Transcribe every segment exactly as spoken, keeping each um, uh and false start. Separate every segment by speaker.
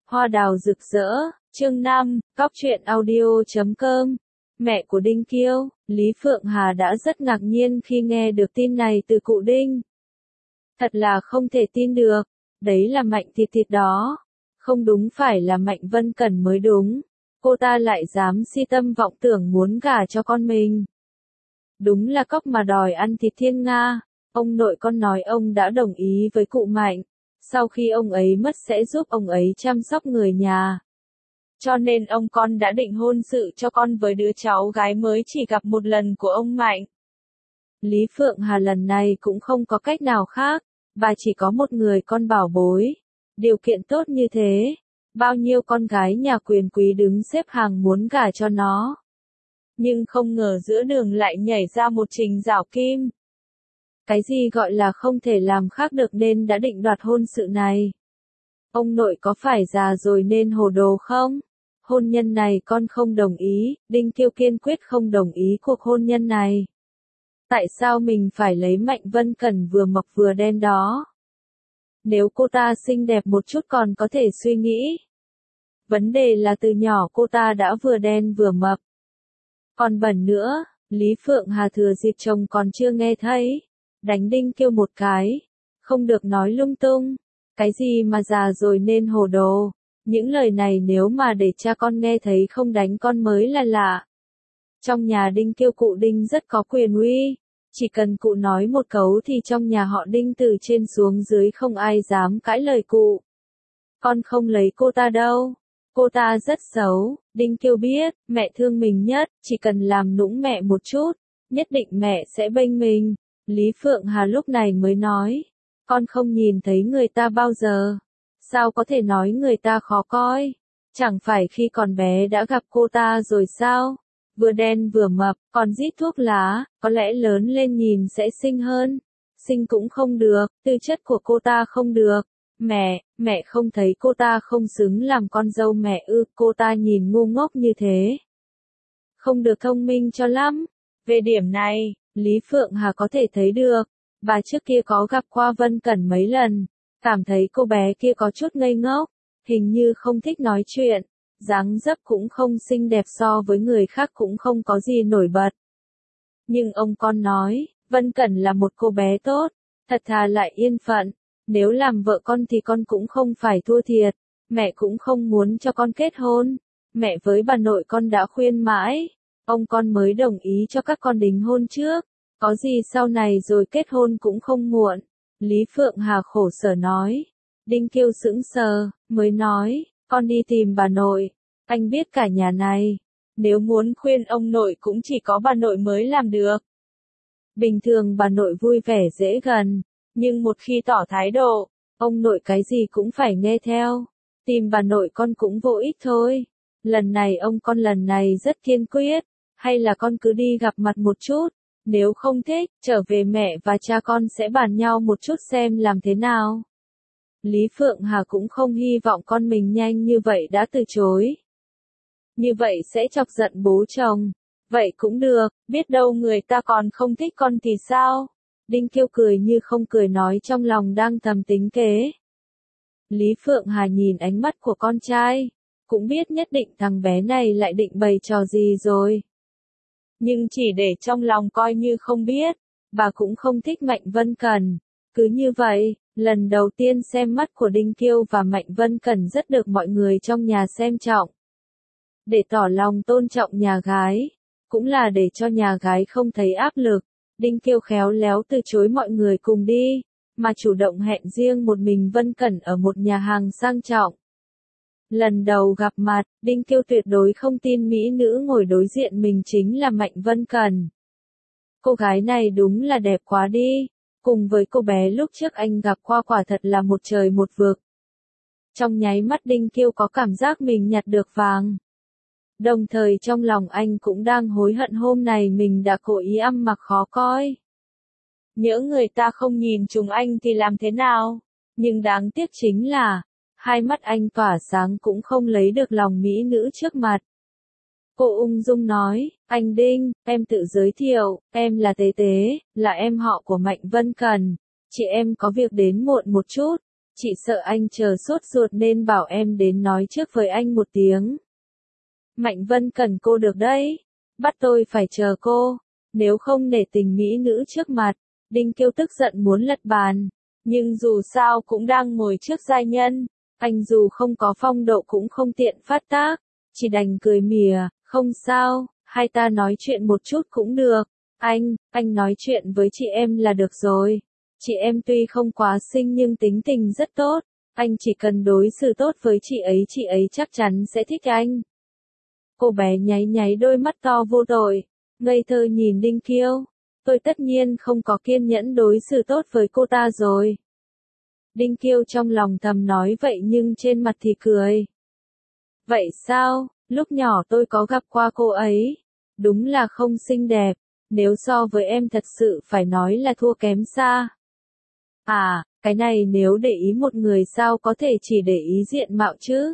Speaker 1: Hoa đào rực rỡ, chương năm, góc truyện audio chấm com. Mẹ của Đinh Kiêu, Lý Phượng Hà đã rất ngạc nhiên khi nghe được tin này từ cụ Đinh. Thật là không thể tin được, đấy là Mạnh Thịt Thịt đó. Không đúng, phải là Mạnh Vân Cẩn mới đúng. Cô ta lại dám si tâm vọng tưởng muốn gả cho con mình. Đúng là cóc mà đòi ăn thịt thiên nga. Ông nội con nói ông đã đồng ý với cụ Mạnh. Sau khi ông ấy mất sẽ giúp ông ấy chăm sóc người nhà. Cho nên ông con đã định hôn sự cho con với đứa cháu gái mới chỉ gặp một lần của ông Mạnh. Lý Phượng Hà lần này cũng không có cách nào khác, bà chỉ có một người con bảo bối. Điều kiện tốt như thế, bao nhiêu con gái nhà quyền quý đứng xếp hàng muốn gả cho nó. Nhưng không ngờ giữa đường lại nhảy ra một Trình Giảo Kim. Cái gì gọi là không thể làm khác được nên đã định đoạt hôn sự này? Ông nội có phải già rồi nên hồ đồ không? Hôn nhân này con không đồng ý, Đinh Kiêu kiên quyết không đồng ý cuộc hôn nhân này. Tại sao mình phải lấy Mạnh Vân Cẩn vừa mập vừa đen đó? Nếu cô ta xinh đẹp một chút còn có thể suy nghĩ. Vấn đề là từ nhỏ cô ta đã vừa đen vừa mập. Còn bẩn nữa, Lý Phượng Hà thừa dịp chồng còn chưa nghe thấy. Đánh Đinh Kiêu một cái. Không được nói lung tung. Cái gì mà già rồi nên hồ đồ. Những lời này nếu mà để cha con nghe thấy không đánh con mới là lạ. Trong nhà Đinh Kiêu cụ Đinh rất có quyền uy. Chỉ cần cụ nói một câu thì trong nhà họ Đinh từ trên xuống dưới không ai dám cãi lời cụ. Con không lấy cô ta đâu. Cô ta rất xấu. Đinh Kiêu biết, mẹ thương mình nhất, chỉ cần làm nũng mẹ một chút, nhất định mẹ sẽ bênh mình. Lý Phượng Hà lúc này mới nói, con không nhìn thấy người ta bao giờ. Sao có thể nói người ta khó coi? Chẳng phải khi còn bé đã gặp cô ta rồi sao? Vừa đen vừa mập, còn rít thuốc lá, có lẽ lớn lên nhìn sẽ xinh hơn. Xinh cũng không được, tư chất của cô ta không được. Mẹ, mẹ không thấy cô ta không xứng làm con dâu mẹ ư? Cô ta nhìn ngu ngốc như thế. Không được thông minh cho lắm. Về điểm này, Lý Phượng Hà có thể thấy được. Bà trước kia có gặp qua Vân Cẩn mấy lần. Cảm thấy cô bé kia có chút ngây ngốc. Hình như không thích nói chuyện. Dáng dấp cũng không xinh đẹp, so với người khác cũng không có gì nổi bật. Nhưng ông con nói, Vân Cẩn là một cô bé tốt. Thật thà lại yên phận. Nếu làm vợ con thì con cũng không phải thua thiệt. Mẹ cũng không muốn cho con kết hôn. Mẹ với bà nội con đã khuyên mãi. Ông con mới đồng ý cho các con đính hôn trước. Có gì sau này rồi kết hôn cũng không muộn. Lý Phượng Hà khổ sở nói. Đinh Kiêu sững sờ, mới nói, con đi tìm bà nội. Anh biết cả nhà này. Nếu muốn khuyên ông nội cũng chỉ có bà nội mới làm được. Bình thường bà nội vui vẻ dễ gần. Nhưng một khi tỏ thái độ, ông nội cái gì cũng phải nghe theo. Tìm bà nội con cũng vô ích thôi. Lần này ông con lần này rất kiên quyết. Hay là con cứ đi gặp mặt một chút. Nếu không thích, trở về mẹ và cha con sẽ bàn nhau một chút xem làm thế nào. Lý Phượng Hà cũng không hy vọng con mình nhanh như vậy đã từ chối. Như vậy sẽ chọc giận bố chồng. Vậy cũng được, biết đâu người ta còn không thích con thì sao? Đinh Kiêu cười như không cười nói trong lòng đang thầm tính kế. Lý Phượng Hà nhìn ánh mắt của con trai. Cũng biết nhất định thằng bé này lại định bày trò gì rồi. Nhưng chỉ để trong lòng coi như không biết. Bà cũng không thích Mạnh Vân Cẩn. Cứ như vậy, lần đầu tiên xem mắt của Đinh Kiêu và Mạnh Vân Cẩn rất được mọi người trong nhà xem trọng. Để tỏ lòng tôn trọng nhà gái. Cũng là để cho nhà gái không thấy áp lực. Đinh Kiêu khéo léo từ chối mọi người cùng đi. Mà chủ động hẹn riêng một mình Vân Cẩn ở một nhà hàng sang trọng. Lần đầu gặp mặt, Đinh Kiêu tuyệt đối không tin mỹ nữ ngồi đối diện mình chính là Mạnh Vân Cẩn. Cô gái này đúng là đẹp quá đi. Cùng với cô bé lúc trước anh gặp qua quả thật là một trời một vực. Trong nháy mắt Đinh Kiêu có cảm giác mình nhặt được vàng. Đồng thời trong lòng anh cũng đang hối hận hôm này mình đã cố ý ăn mặc khó coi. Nhỡ người ta không nhìn trúng anh thì làm thế nào? Nhưng đáng tiếc chính là, hai mắt anh tỏa sáng cũng không lấy được lòng mỹ nữ trước mặt. Cô ung dung nói, anh Đinh, em tự giới thiệu, em là Tế Tế, là em họ của Mạnh Vân Cẩn. Chị em có việc đến muộn một chút. Chị sợ anh chờ sốt ruột nên bảo em đến nói trước với anh một tiếng. Mạnh Vân cần cô được đấy. Bắt tôi phải chờ cô. Nếu không nể tình mỹ nữ trước mặt. Đinh Kiêu tức giận muốn lật bàn. Nhưng dù sao cũng đang ngồi trước giai nhân. Anh dù không có phong độ cũng không tiện phát tác. Chỉ đành cười mỉa. Không sao, hai ta nói chuyện một chút cũng được. Anh, anh nói chuyện với chị em là được rồi. Chị em tuy không quá xinh nhưng tính tình rất tốt. Anh chỉ cần đối xử tốt với chị ấy, chị ấy chắc chắn sẽ thích anh. Cô bé nháy nháy đôi mắt to vô tội, ngây thơ nhìn Đinh Kiêu. Tôi tất nhiên không có kiên nhẫn đối xử tốt với cô ta rồi. Đinh Kiêu trong lòng thầm nói vậy nhưng trên mặt thì cười. Vậy sao, lúc nhỏ tôi có gặp qua cô ấy. Đúng là không xinh đẹp. Nếu so với em thật sự phải nói là thua kém xa. À, cái này nếu để ý một người sao có thể chỉ để ý diện mạo chứ?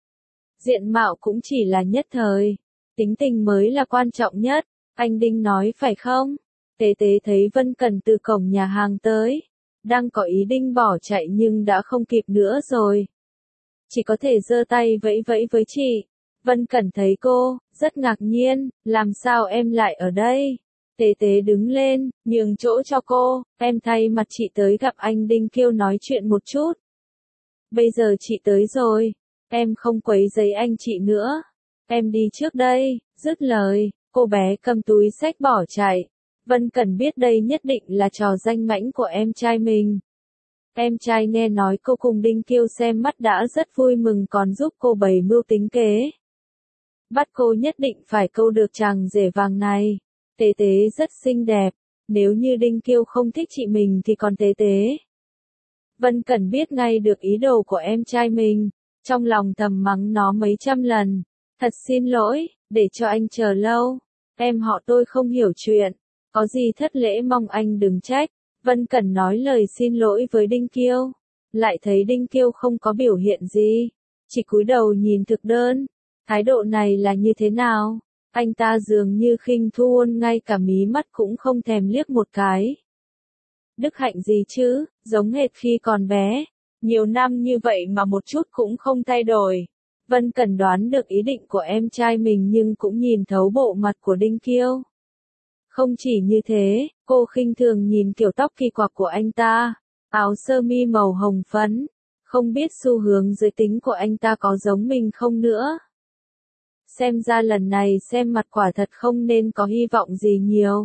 Speaker 1: Diện mạo cũng chỉ là nhất thời. Tính tình mới là quan trọng nhất. Anh Đinh nói phải không? Tế tế thấy Vân Cẩn từ cổng nhà hàng tới. Đang có ý định bỏ chạy nhưng đã không kịp nữa rồi. Chỉ có thể giơ tay vẫy vẫy với chị. Vân Cẩn thấy cô, rất ngạc nhiên, làm sao em lại ở đây? Tế tế đứng lên, nhường chỗ cho cô, em thay mặt chị tới gặp anh Đinh Kiêu nói chuyện một chút. Bây giờ chị tới rồi, em không quấy rầy anh chị nữa. Em đi trước đây, dứt lời, cô bé cầm túi xách bỏ chạy. Vân Cẩn biết đây nhất định là trò danh mãnh của em trai mình. Em trai nghe nói cô cùng Đinh Kiêu xem mắt đã rất vui mừng còn giúp cô bày mưu tính kế. Bắt cô nhất định phải câu được chàng rể vàng này. Tế tế rất xinh đẹp, nếu như Đinh Kiêu không thích chị mình thì còn tế tế. Vân Cẩn biết ngay được ý đồ của em trai mình, trong lòng thầm mắng nó mấy trăm lần. Thật xin lỗi, để cho anh chờ lâu. Em họ tôi không hiểu chuyện, có gì thất lễ mong anh đừng trách. Vân Cẩn nói lời xin lỗi với Đinh Kiêu, lại thấy Đinh Kiêu không có biểu hiện gì, chỉ cúi đầu nhìn thực đơn. Thái độ này là như thế nào? Anh ta dường như khinh Thuôn ngay cả mí mắt cũng không thèm liếc một cái. Đức hạnh gì chứ, giống hệt khi còn bé. Nhiều năm như vậy mà một chút cũng không thay đổi. Vân Cẩn đoán được ý định của em trai mình nhưng cũng nhìn thấu bộ mặt của Đinh Kiêu. Không chỉ như thế, cô khinh thường nhìn kiểu tóc kỳ quặc của anh ta, áo sơ mi màu hồng phấn, không biết xu hướng giới tính của anh ta có giống mình không nữa. Xem ra lần này xem mặt quả thật không nên có hy vọng gì nhiều.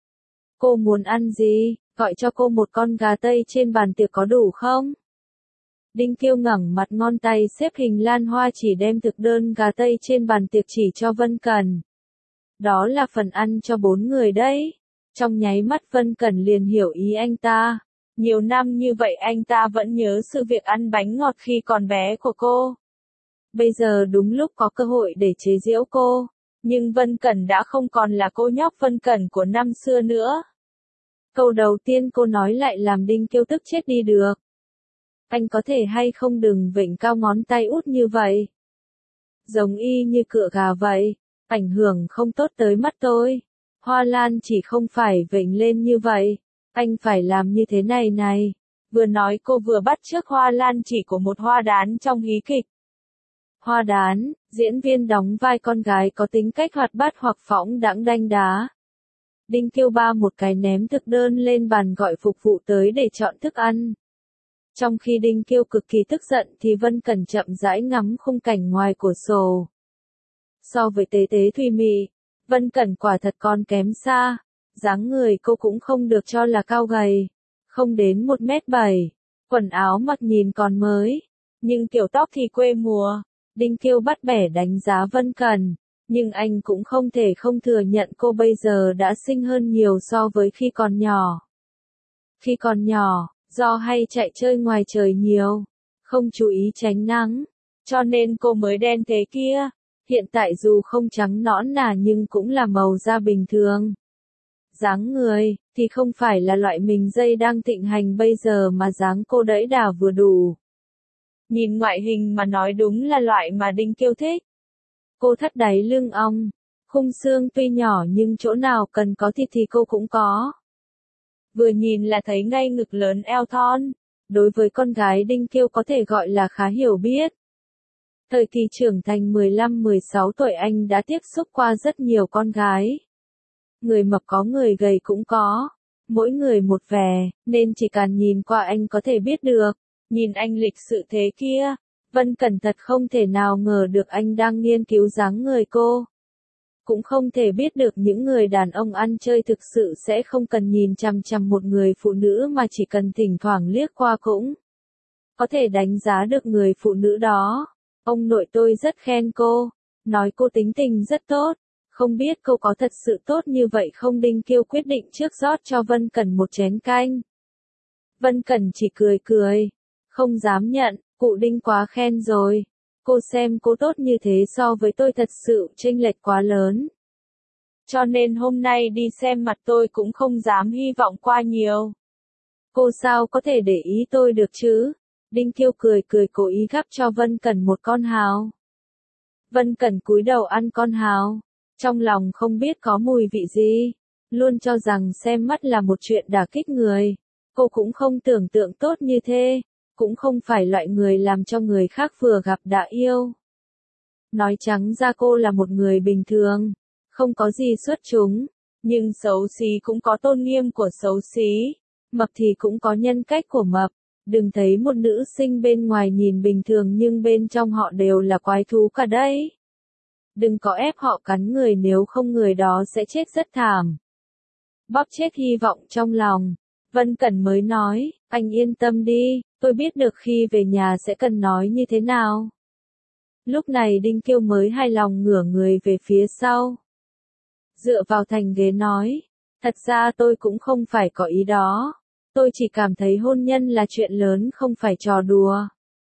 Speaker 1: Cô muốn ăn gì, gọi cho cô một con gà tây trên bàn tiệc có đủ không? Đinh Kiêu ngẩng mặt ngón tay xếp hình lan hoa chỉ đem thực đơn gà tây trên bàn tiệc chỉ cho Vân Cẩn. Đó là phần ăn cho bốn người đấy. Trong nháy mắt Vân Cẩn liền hiểu ý anh ta. Nhiều năm như vậy anh ta vẫn nhớ sự việc ăn bánh ngọt khi còn bé của cô. Bây giờ đúng lúc có cơ hội để chế giễu cô. Nhưng Vân Cẩn đã không còn là cô nhóc Vân Cẩn của năm xưa nữa. Câu đầu tiên cô nói lại làm Đinh Kiêu tức chết đi được. Anh có thể hay không đừng vểnh cao ngón tay út như vậy. Giống y như cựa gà vậy. Ảnh hưởng không tốt tới mắt tôi. Hoa lan chỉ không phải vểnh lên như vậy. Anh phải làm như thế này này. Vừa nói cô vừa bắt chước hoa lan chỉ của một hoa đán trong hí kịch. Hoa đán, diễn viên đóng vai con gái có tính cách hoạt bát hoặc phóng đãng đanh đá. Đinh Kiêu ba một cái ném thực đơn lên bàn gọi phục vụ tới để chọn thức ăn. Trong khi Đinh Kiêu cực kỳ tức giận thì Vân Cẩn chậm rãi ngắm khung cảnh ngoài cửa sổ. So với tế tế thùy mị, Vân Cẩn quả thật còn kém xa. Dáng người cô cũng không được cho là cao gầy, không đến một mét bảy. Quần áo mặc nhìn còn mới, nhưng kiểu tóc thì quê mùa. Đinh Kiêu bắt bẻ đánh giá Vân Cẩn, nhưng anh cũng không thể không thừa nhận cô bây giờ đã xinh hơn nhiều so với khi còn nhỏ. Khi còn nhỏ, do hay chạy chơi ngoài trời nhiều, không chú ý tránh nắng, cho nên cô mới đen thế kia. Hiện tại dù không trắng nõn nà nhưng cũng là màu da bình thường. Dáng người, thì không phải là loại mình dây đang thịnh hành bây giờ mà dáng cô đẫy đà vừa đủ. Nhìn ngoại hình mà nói đúng là loại mà Đinh Kiêu thích. Cô thắt đáy lưng ong, khung xương tuy nhỏ nhưng chỗ nào cần có thịt thì cô cũng có. Vừa nhìn là thấy ngay ngực lớn eo thon, đối với con gái Đinh Kiêu có thể gọi là khá hiểu biết. Thời kỳ trưởng thành mười lăm mười sáu tuổi anh đã tiếp xúc qua rất nhiều con gái. Người mập có người gầy cũng có, mỗi người một vẻ, nên chỉ cần nhìn qua anh có thể biết được. Nhìn anh lịch sự thế kia, Vân Cẩn thật không thể nào ngờ được anh đang nghiên cứu dáng người cô. Cũng không thể biết được những người đàn ông ăn chơi thực sự sẽ không cần nhìn chằm chằm một người phụ nữ mà chỉ cần thỉnh thoảng liếc qua cũng có thể đánh giá được người phụ nữ đó. Ông nội tôi rất khen cô, nói cô tính tình rất tốt. Không biết cô có thật sự tốt như vậy không? Đinh Kiêu quyết định trước rót cho Vân Cẩn một chén canh. Vân Cẩn chỉ cười cười, không dám nhận, cụ Đinh quá khen rồi. Cô xem cô tốt như thế so với tôi thật sự chênh lệch quá lớn. Cho nên hôm nay đi xem mặt tôi cũng không dám hy vọng qua nhiều. Cô sao có thể để ý tôi được chứ? Đinh Kiêu cười cười cố ý gắp cho Vân Cẩn một con hào. Vân Cẩn cúi đầu ăn con hào, trong lòng không biết có mùi vị gì, luôn cho rằng xem mắt là một chuyện đả kích người. Cô cũng không tưởng tượng tốt như thế, cũng không phải loại người làm cho người khác vừa gặp đã yêu. Nói trắng ra cô là một người bình thường, không có gì xuất chúng, nhưng xấu xí cũng có tôn nghiêm của xấu xí, mập thì cũng có nhân cách của mập. Đừng thấy một nữ sinh bên ngoài nhìn bình thường nhưng bên trong họ đều là quái thú cả đấy. Đừng có ép họ cắn người nếu không người đó sẽ chết rất thảm. Bóp chết hy vọng trong lòng, Vân Cẩn mới nói, anh yên tâm đi, tôi biết được khi về nhà sẽ cần nói như thế nào. Lúc này Đinh Kiêu mới hài lòng ngửa người về phía sau. Dựa vào thành ghế nói, thật ra tôi cũng không phải có ý đó. Tôi chỉ cảm thấy hôn nhân là chuyện lớn không phải trò đùa.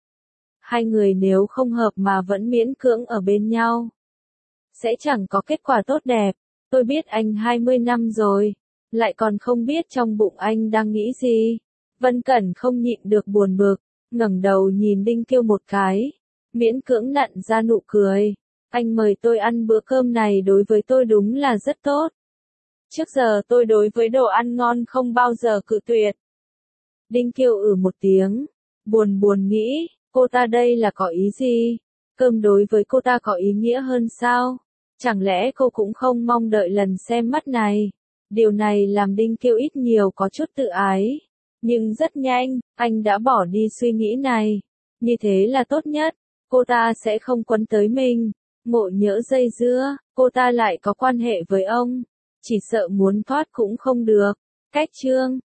Speaker 1: Hai người nếu không hợp mà vẫn miễn cưỡng ở bên nhau, sẽ chẳng có kết quả tốt đẹp. Tôi biết anh hai mươi năm rồi, lại còn không biết trong bụng anh đang nghĩ gì. Vân Cẩn không nhịn được buồn bực, ngẩng đầu nhìn Đinh Kiêu một cái, miễn cưỡng nặn ra nụ cười. Anh mời tôi ăn bữa cơm này đối với tôi đúng là rất tốt. Trước giờ tôi đối với đồ ăn ngon không bao giờ cự tuyệt. Đinh Kiêu ử một tiếng, buồn buồn nghĩ, cô ta đây là có ý gì? Cơm đối với cô ta có ý nghĩa hơn sao? Chẳng lẽ cô cũng không mong đợi lần xem mắt này? Điều này làm Đinh Kiêu ít nhiều có chút tự ái. Nhưng rất nhanh, anh đã bỏ đi suy nghĩ này. Như thế là tốt nhất, cô ta sẽ không quấn tới mình. Ngộ nhỡ dây dưa, cô ta lại có quan hệ với ông. Chỉ sợ muốn thoát cũng không được. Cách chương